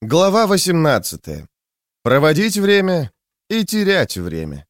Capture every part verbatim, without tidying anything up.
Глава восемнадцатая. Проводить время и терять время.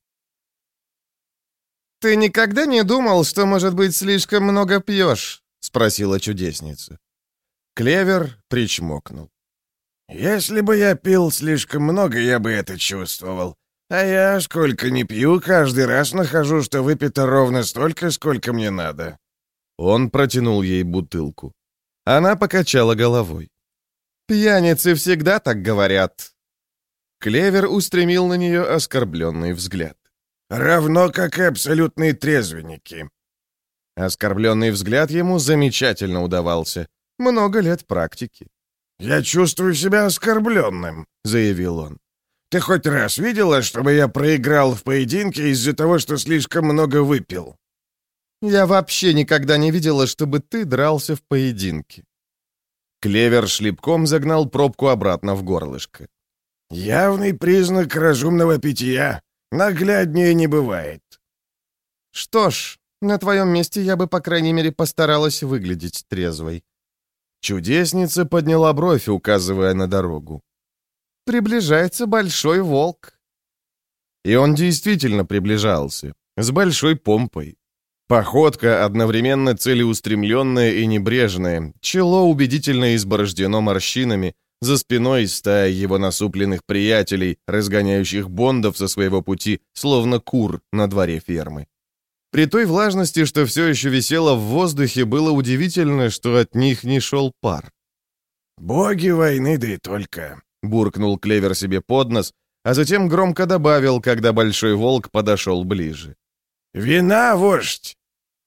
«Ты никогда не думал, что, может быть, слишком много пьешь?» — спросила чудесница. Клевер причмокнул. «Если бы я пил слишком много, я бы это чувствовал. А я, сколько ни пью, каждый раз нахожу, что выпито ровно столько, сколько мне надо». Он протянул ей бутылку. Она покачала головой. «Пьяницы всегда так говорят». Клевер устремил на нее оскорбленный взгляд. «Равно как и абсолютные трезвенники». Оскорбленный взгляд ему замечательно удавался. Много лет практики. «Я чувствую себя оскорбленным», — заявил он. «Ты хоть раз видела, чтобы я проиграл в поединке из-за того, что слишком много выпил?» «Я вообще никогда не видела, чтобы ты дрался в поединке». Клевер шлепком загнал пробку обратно в горлышко. «Явный признак разумного питья. Нагляднее не бывает». «Что ж, на твоем месте я бы, по крайней мере, постаралась выглядеть трезвой». Чудесница подняла бровь, указывая на дорогу. «Приближается большой волк». И он действительно приближался, с большой помпой. Походка одновременно целеустремленная и небрежная, чело убедительно изборождено морщинами, за спиной стая его насупленных приятелей, разгоняющих бондов со своего пути, словно кур на дворе фермы. При той влажности, что все еще висело в воздухе, было удивительно, что от них не шел пар. «Боги войны, да и только», — буркнул Клевер себе под нос, а затем громко добавил, когда большой волк подошел ближе. «Вина, вождь!»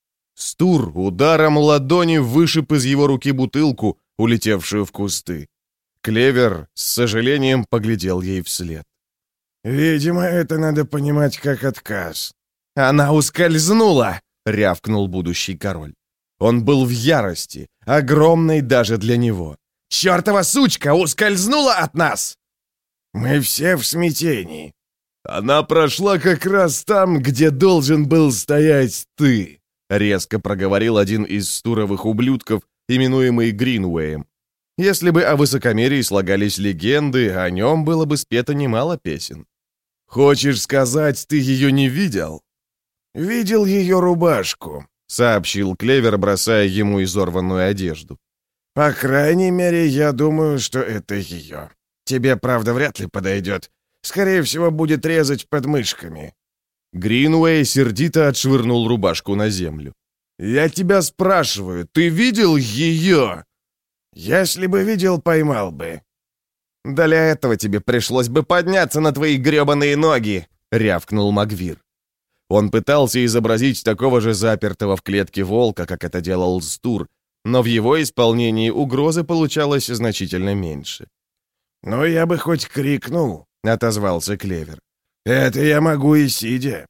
Стур ударом ладони вышиб из его руки бутылку, улетевшую в кусты. Клевер с сожалением поглядел ей вслед. «Видимо, это надо понимать как отказ». «Она ускользнула!» — рявкнул будущий король. Он был в ярости, огромной даже для него. «Чертова сучка ускользнула от нас!» «Мы все в смятении». «Она прошла как раз там, где должен был стоять ты», — резко проговорил один из стуровых ублюдков, именуемый Гринуэем. Если бы о высокомерии слагались легенды, о нем было бы спето немало песен. «Хочешь сказать, ты ее не видел?» «Видел ее рубашку», — сообщил Клевер, бросая ему изорванную одежду. «По крайней мере, я думаю, что это ее. Тебе, правда, вряд ли подойдет. Скорее всего, будет резать подмышками». Гринуэй сердито отшвырнул рубашку на землю. «Я тебя спрашиваю, ты видел ее?» «Если бы видел, поймал бы». «Для этого тебе пришлось бы подняться на твои гребаные ноги», — рявкнул Магвир. Он пытался изобразить такого же запертого в клетке волка, как это делал Стур, но в его исполнении угрозы получалось значительно меньше. «Ну, я бы хоть крикнул», — отозвался Клевер. «Это я могу и сидя».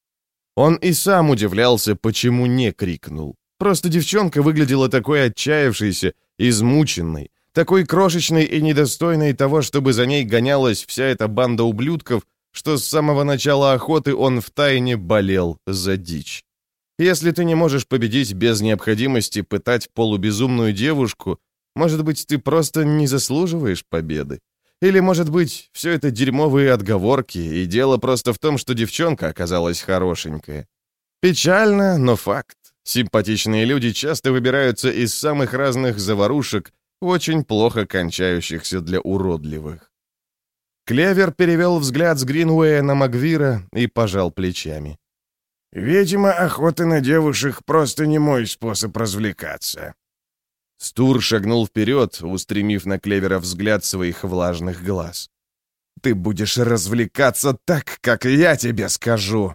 Он и сам удивлялся, почему не крикнул. Просто девчонка выглядела такой отчаявшейся, измученной, такой крошечной и недостойной того, чтобы за ней гонялась вся эта банда ублюдков, что с самого начала охоты он втайне болел за дичь. Если ты не можешь победить без необходимости пытать полубезумную девушку, может быть, ты просто не заслуживаешь победы. Или, может быть, все это дерьмовые отговорки, и дело просто в том, что девчонка оказалась хорошенькая. Печально, но факт. Симпатичные люди часто выбираются из самых разных заварушек, очень плохо кончающихся для уродливых. Клевер перевел взгляд с Гринуэя на Магвира и пожал плечами. «Видимо, охота на девушек просто не мой способ развлекаться». Стур шагнул вперед, устремив на Клевера взгляд своих влажных глаз. «Ты будешь развлекаться так, как я тебе скажу!»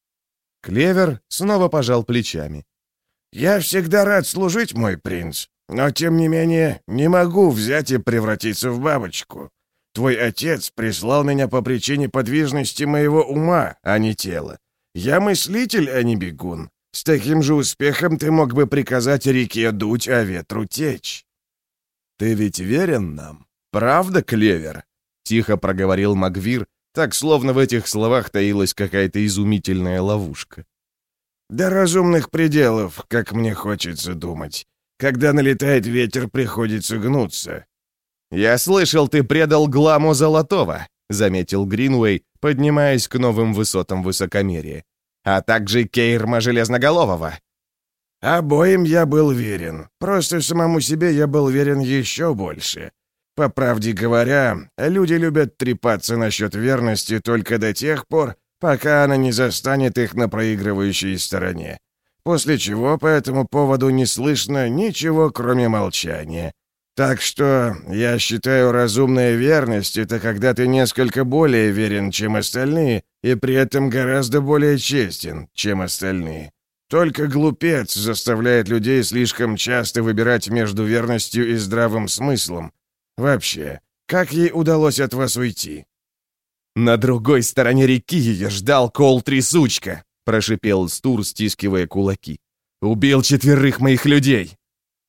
Клевер снова пожал плечами. «Я всегда рад служить, мой принц, но, тем не менее, не могу взять и превратиться в бабочку. Твой отец прислал меня по причине подвижности моего ума, а не тела. Я мыслитель, а не бегун. С таким же успехом ты мог бы приказать реке дуть, а ветру течь». «Ты ведь верен нам, правда, Клевер?» — тихо проговорил Магвир, так словно в этих словах таилась какая-то изумительная ловушка. «До разумных пределов, как мне хочется думать. Когда налетает ветер, приходится гнуться». «Я слышал, ты предал Гламу Золотого», — заметил Гринуэй, поднимаясь к новым высотам высокомерия. «А также Кейрма Железноголового». «Обоим я был верен. Просто самому себе я был верен еще больше. По правде говоря, люди любят трепаться насчет верности только до тех пор, пока она не застанет их на проигрывающей стороне. После чего по этому поводу не слышно ничего, кроме молчания. Так что я считаю, разумная верность — это когда ты несколько более верен, чем остальные, и при этом гораздо более честен, чем остальные. Только глупец заставляет людей слишком часто выбирать между верностью и здравым смыслом. Вообще, как ей удалось от вас уйти?» «На другой стороне реки ее ждал Кол-Трясучка», — прошипел Стур, стискивая кулаки. «Убил четверых моих людей».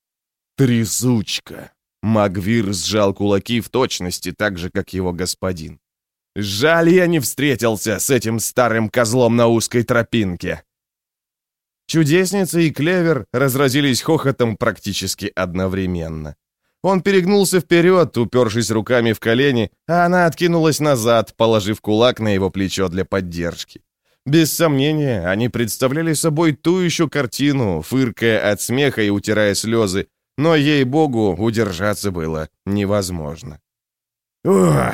«Трясучка». Магвир сжал кулаки в точности так же, как его господин. «Жаль, я не встретился с этим старым козлом на узкой тропинке». Чудесница и Клевер разразились хохотом практически одновременно. Он перегнулся вперед, упершись руками в колени, а она откинулась назад, положив кулак на его плечо для поддержки. Без сомнения, они представляли собой ту еще картину, фыркая от смеха и утирая слезы, но, ей-богу, удержаться было невозможно. «О,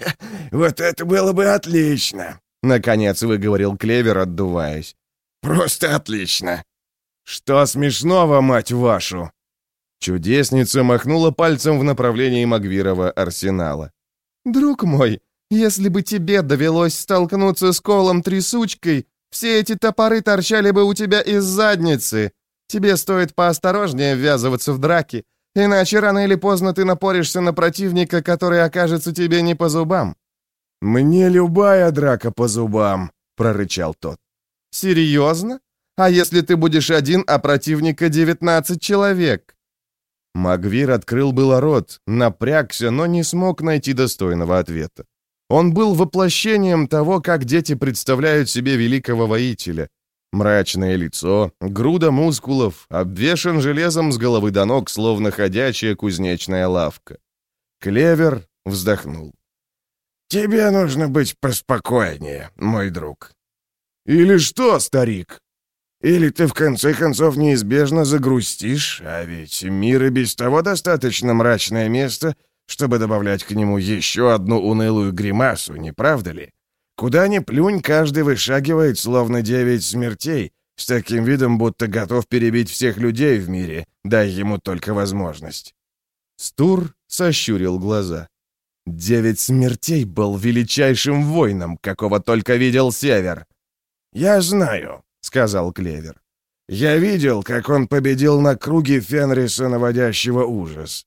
вот это было бы отлично!» — наконец выговорил Клевер, отдуваясь. «Просто отлично!» «Что смешного, мать вашу?» Чудесница махнула пальцем в направлении Магвирова арсенала. «Друг мой, если бы тебе довелось столкнуться с Колом-Трясучкой, все эти топоры торчали бы у тебя из задницы. Тебе стоит поосторожнее ввязываться в драки, иначе рано или поздно ты напоришься на противника, который окажется тебе не по зубам». «Мне любая драка по зубам», — прорычал тот. «Серьезно? А если ты будешь один, а противника девятнадцать человек?» Магвир открыл было рот, напрягся, но не смог найти достойного ответа. Он был воплощением того, как дети представляют себе великого воителя. Мрачное лицо, груда мускулов, обвешан железом с головы до ног, словно ходячая кузнечная лавка. Клевер вздохнул. «Тебе нужно быть поспокойнее, мой друг». «Или что, старик?» «Или ты в конце концов неизбежно загрустишь, а ведь мир и без того достаточно мрачное место, чтобы добавлять к нему еще одну унылую гримасу, не правда ли? Куда ни плюнь, каждый вышагивает, словно девять смертей, с таким видом, будто готов перебить всех людей в мире, дай ему только возможность». Стур сощурил глаза. «Девять смертей был величайшим воином, какого только видел Север». «Я знаю», — сказал Клевер. «Я видел, как он победил на круге Фенриса, наводящего ужас».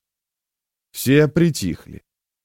Все притихли.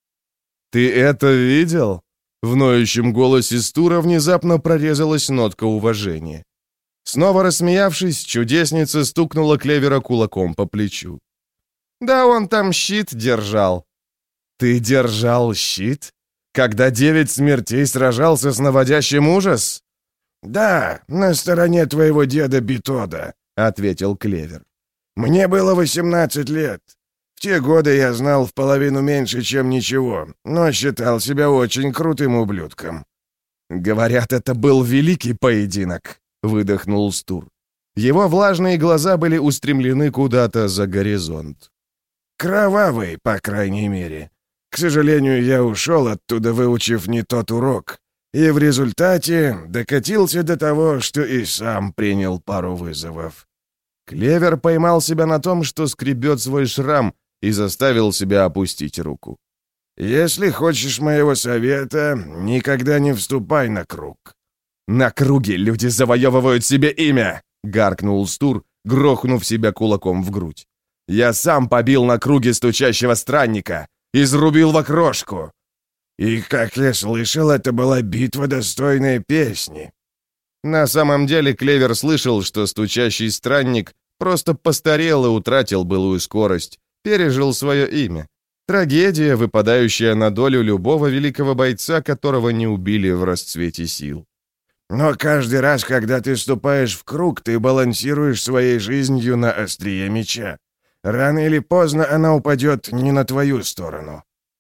«Ты это видел?» В ноющем голосе Стура внезапно прорезалась нотка уважения. Снова рассмеявшись, чудесница стукнула Клевера кулаком по плечу. «Да он там щит держал». «Ты держал щит? Когда девять смертей сражался с наводящим ужас?» «Да, на стороне твоего деда Битода», — ответил Клевер. «Мне было восемнадцать лет. В те годы я знал в половину меньше, чем ничего, но считал себя очень крутым ублюдком». «Говорят, это был великий поединок», — выдохнул Стур. Его влажные глаза были устремлены куда-то за горизонт. «Кровавый, по крайней мере. К сожалению, я ушел оттуда, выучив не тот урок, и в результате докатился до того, что и сам принял пару вызовов». Клевер поймал себя на том, что скребет свой шрам, и заставил себя опустить руку. «Если хочешь моего совета, никогда не вступай на круг». «На круге люди завоевывают себе имя!» — гаркнул Стур, грохнув себя кулаком в грудь. «Я сам побил на круге стучащего странника, изрубил в окрошку». «И, как я слышал, это была битва, достойная песни». На самом деле Клевер слышал, что стучащий странник просто постарел и утратил былую скорость, пережил свое имя. Трагедия, выпадающая на долю любого великого бойца, которого не убили в расцвете сил. «Но каждый раз, когда ты вступаешь в круг, ты балансируешь своей жизнью на острие меча. Рано или поздно она упадет не на твою сторону».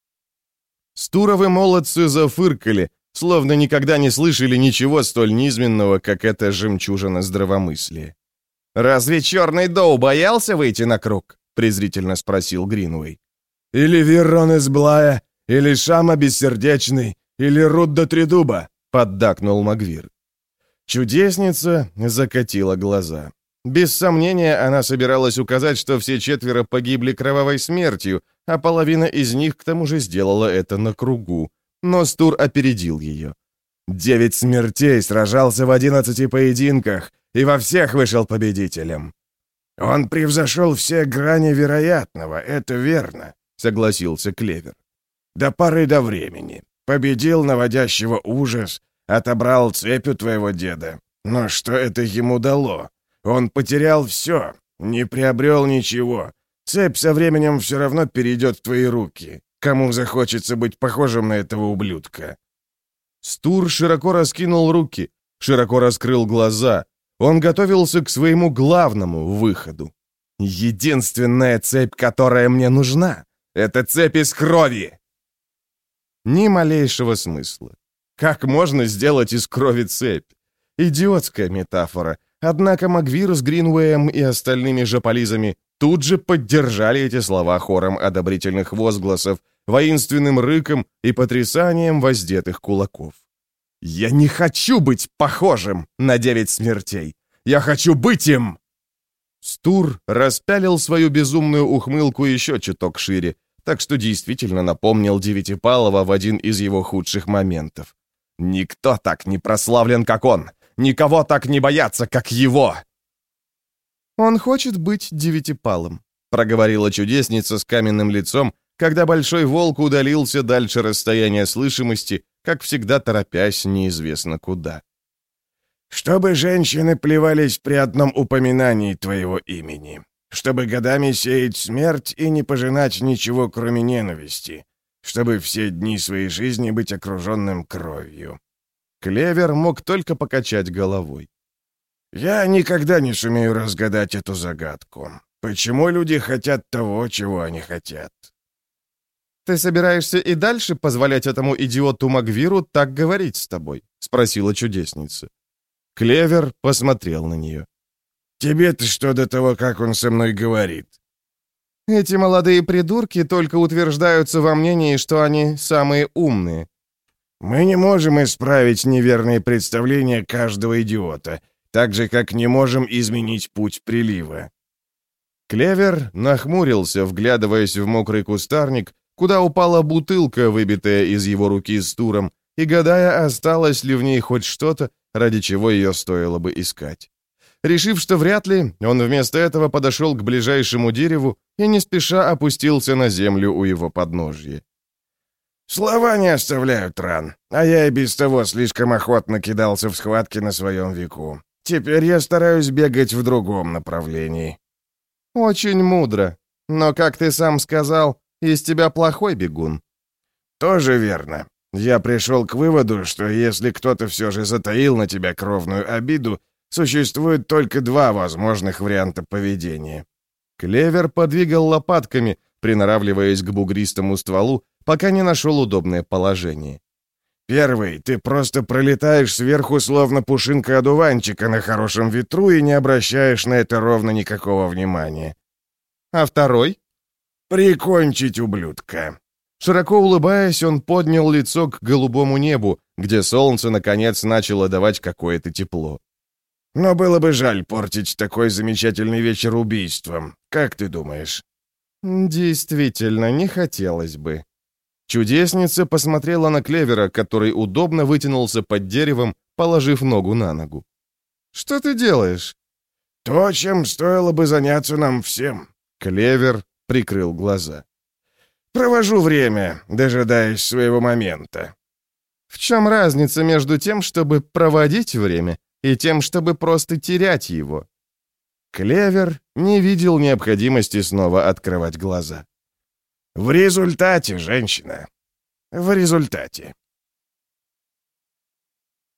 Стуровы молодцы зафыркали, словно никогда не слышали ничего столь низменного, как эта жемчужина здравомыслия. «Разве черный Доу боялся выйти на круг?» — презрительно спросил Гринуэй. «Или Виррон из Блая, или Шама Бессердечный, или Рудда Тридуба», — поддакнул Магвир. Чудесница закатила глаза. Без сомнения, она собиралась указать, что все четверо погибли кровавой смертью, а половина из них к тому же сделала это на кругу. Но Стур опередил ее. «Девять смертей сражался в одиннадцати поединках и во всех вышел победителем». «Он превзошел все грани вероятного, это верно», — согласился Клевер. «До поры до времени. Победил наводящего ужас, отобрал цепь у твоего деда. Но что это ему дало? Он потерял все, не приобрел ничего. Цепь со временем все равно перейдет в твои руки. Кому захочется быть похожим на этого ублюдка?» Стур широко раскинул руки, широко раскрыл глаза. Он готовился к своему главному выходу. «Единственная цепь, которая мне нужна, это цепь из крови!» Ни малейшего смысла. Как можно сделать из крови цепь? Идиотская метафора. Однако Магвир с Гринуэем и остальными жополизами тут же поддержали эти слова хором одобрительных возгласов, воинственным рыком и потрясанием воздетых кулаков. «Я не хочу быть похожим на девять смертей! Я хочу быть им!» Стур распялил свою безумную ухмылку еще чуток шире, так что действительно напомнил Девятипалова в один из его худших моментов. «Никто так не прославлен, как он! Никого так не боятся, как его!» «Он хочет быть Девятипалым», — проговорила чудесница с каменным лицом, когда большой волк удалился дальше расстояния слышимости, как всегда торопясь неизвестно куда. «Чтобы женщины плевались при одном упоминании твоего имени, чтобы годами сеять смерть и не пожинать ничего, кроме ненависти, чтобы все дни своей жизни быть окруженным кровью». Клевер мог только покачать головой. «Я никогда не сумею разгадать эту загадку. Почему люди хотят того, чего они хотят?» «Ты собираешься и дальше позволять этому идиоту Магвиру так говорить с тобой?» — спросила чудесница. Клевер посмотрел на нее. «Тебе-то что до того, как он со мной говорит?» «Эти молодые придурки только утверждаются во мнении, что они самые умные». «Мы не можем исправить неверные представления каждого идиота, так же, как не можем изменить путь прилива». Клевер нахмурился, вглядываясь в мокрый кустарник, куда упала бутылка, выбитая из его руки с Туром, и гадая, осталось ли в ней хоть что-то, ради чего ее стоило бы искать. Решив, что вряд ли, он вместо этого подошел к ближайшему дереву и не спеша опустился на землю у его подножья. «Слова не оставляют ран, а я и без того слишком охотно кидался в схватки на своем веку. Теперь я стараюсь бегать в другом направлении». «Очень мудро. Но, как ты сам сказал, из тебя плохой бегун». «Тоже верно. Я пришел к выводу, что если кто-то все же затаил на тебя кровную обиду, существует только два возможных варианта поведения». Клевер подвигал лопатками, приноравливаясь к бугристому стволу, пока не нашел удобное положение. «Первый, ты просто пролетаешь сверху, словно пушинка одуванчика на хорошем ветру, и не обращаешь на это ровно никакого внимания». «А второй?» «Прикончить ублюдка». Широко улыбаясь, он поднял лицо к голубому небу, где солнце, наконец, начало давать какое-то тепло. «Но было бы жаль портить такой замечательный вечер убийством. Как ты думаешь?» «Действительно, не хотелось бы». Чудесница посмотрела на Клевера, который удобно вытянулся под деревом, положив ногу на ногу. «Что ты делаешь?» «То, чем стоило бы заняться нам всем». Клевер прикрыл глаза. «Провожу время, дожидаясь своего момента». «В чем разница между тем, чтобы проводить время, и тем, чтобы просто терять его?» Клевер не видел необходимости снова открывать глаза. «В результате, женщина, в результате».